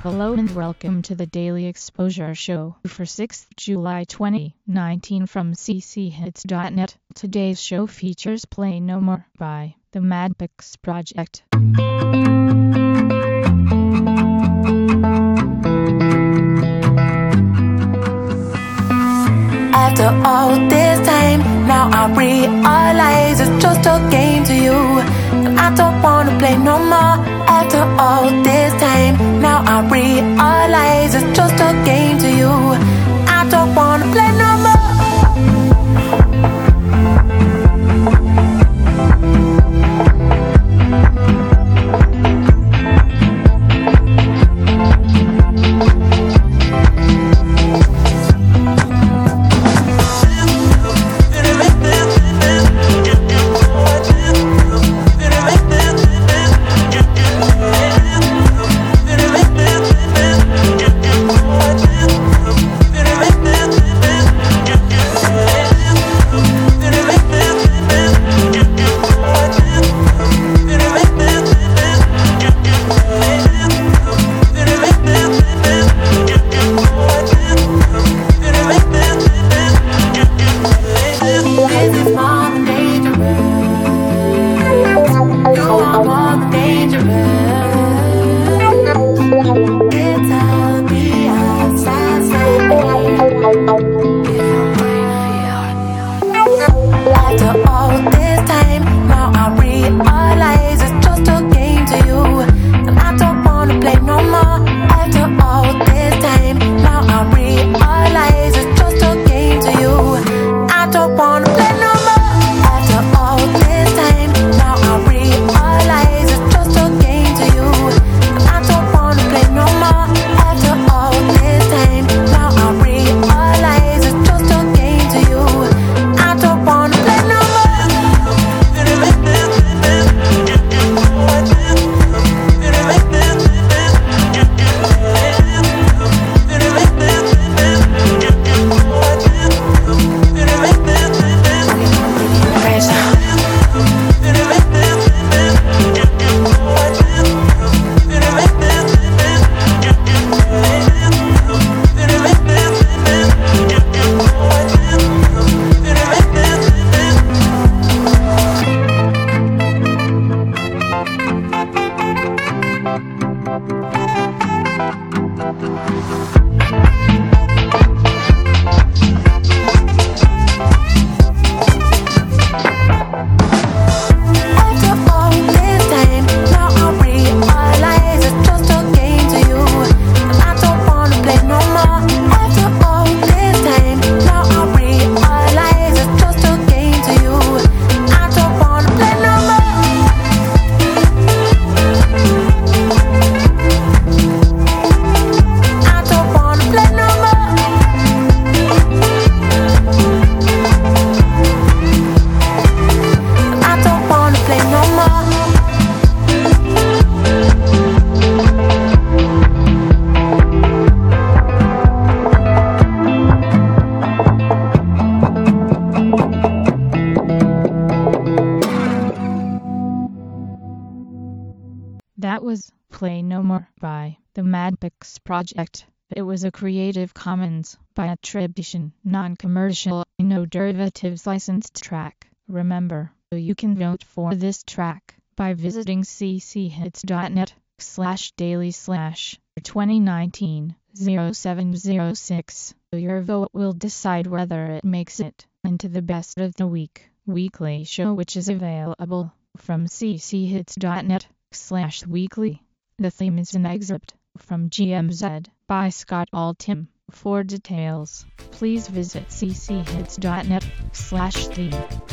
Hello and welcome to the Daily Exposure Show for 6th July 2019 from cchits.net. Today's show features Play No More by the Madpix Project. After all this time, now I realize it's just a game to you, and I don't wanna play no more. After all this time, now I realize it's just a game to you. I don't wanna play no more. After all this time, now I realize it's just a game to you, and I don't wanna play no more. After all this time, now I realize it's just a game to you. I don't wanna play no more. After all this time, now I realize it's just a game to you, and I don't wanna play no more. After all this time, now I realize it's just a game to you. I don't wanna play no more. That was Play No More by the Madpix Project. It was a Creative Commons by attribution, non-commercial, no derivatives licensed track. Remember, you can vote for this track by visiting cchits.net/daily/2019-0706. Your vote will decide whether it makes it into the Best of the Week weekly show, which is available from cchits.net/weekly. The theme is an excerpt from GMZ by Scott Altham. For details, please visit cchits.net/theme.